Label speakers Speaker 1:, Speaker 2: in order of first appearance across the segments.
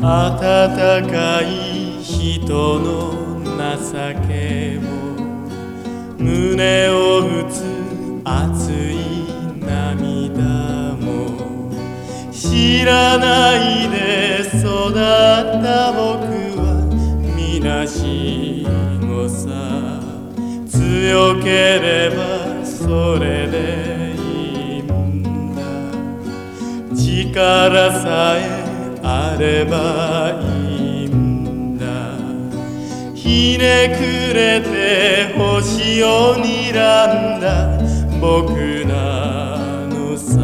Speaker 1: 温かい人の情けも胸を打つ熱い涙も知らないで育った僕は皆しごさ強ければそれでいいんだ力さえあればいいんだひねくれて星を睨んだ僕なのさ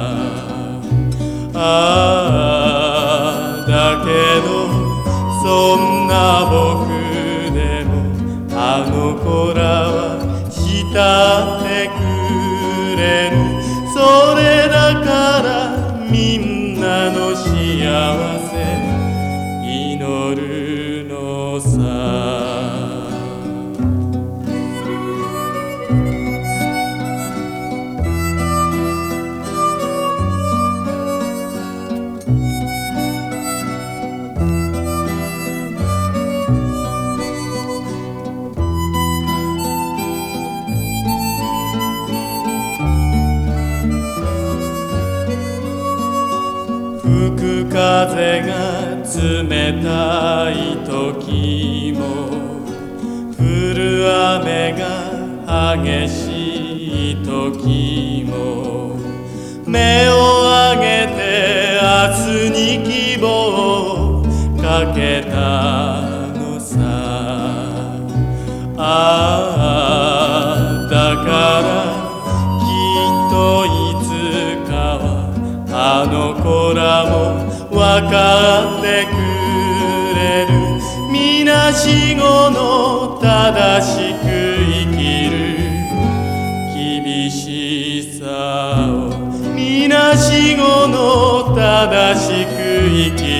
Speaker 1: だけどそんな僕でもあの子らは慕ってくれるそれだからみんなの幸せ祈るのさ吹く風が冷たい時も降る雨が激しい時も目を上げて明日に希望をかけたのさだからきっといつかはあの子らもわかってくれるみなしごの正しく生きる厳しさをみなしごの正しく生きる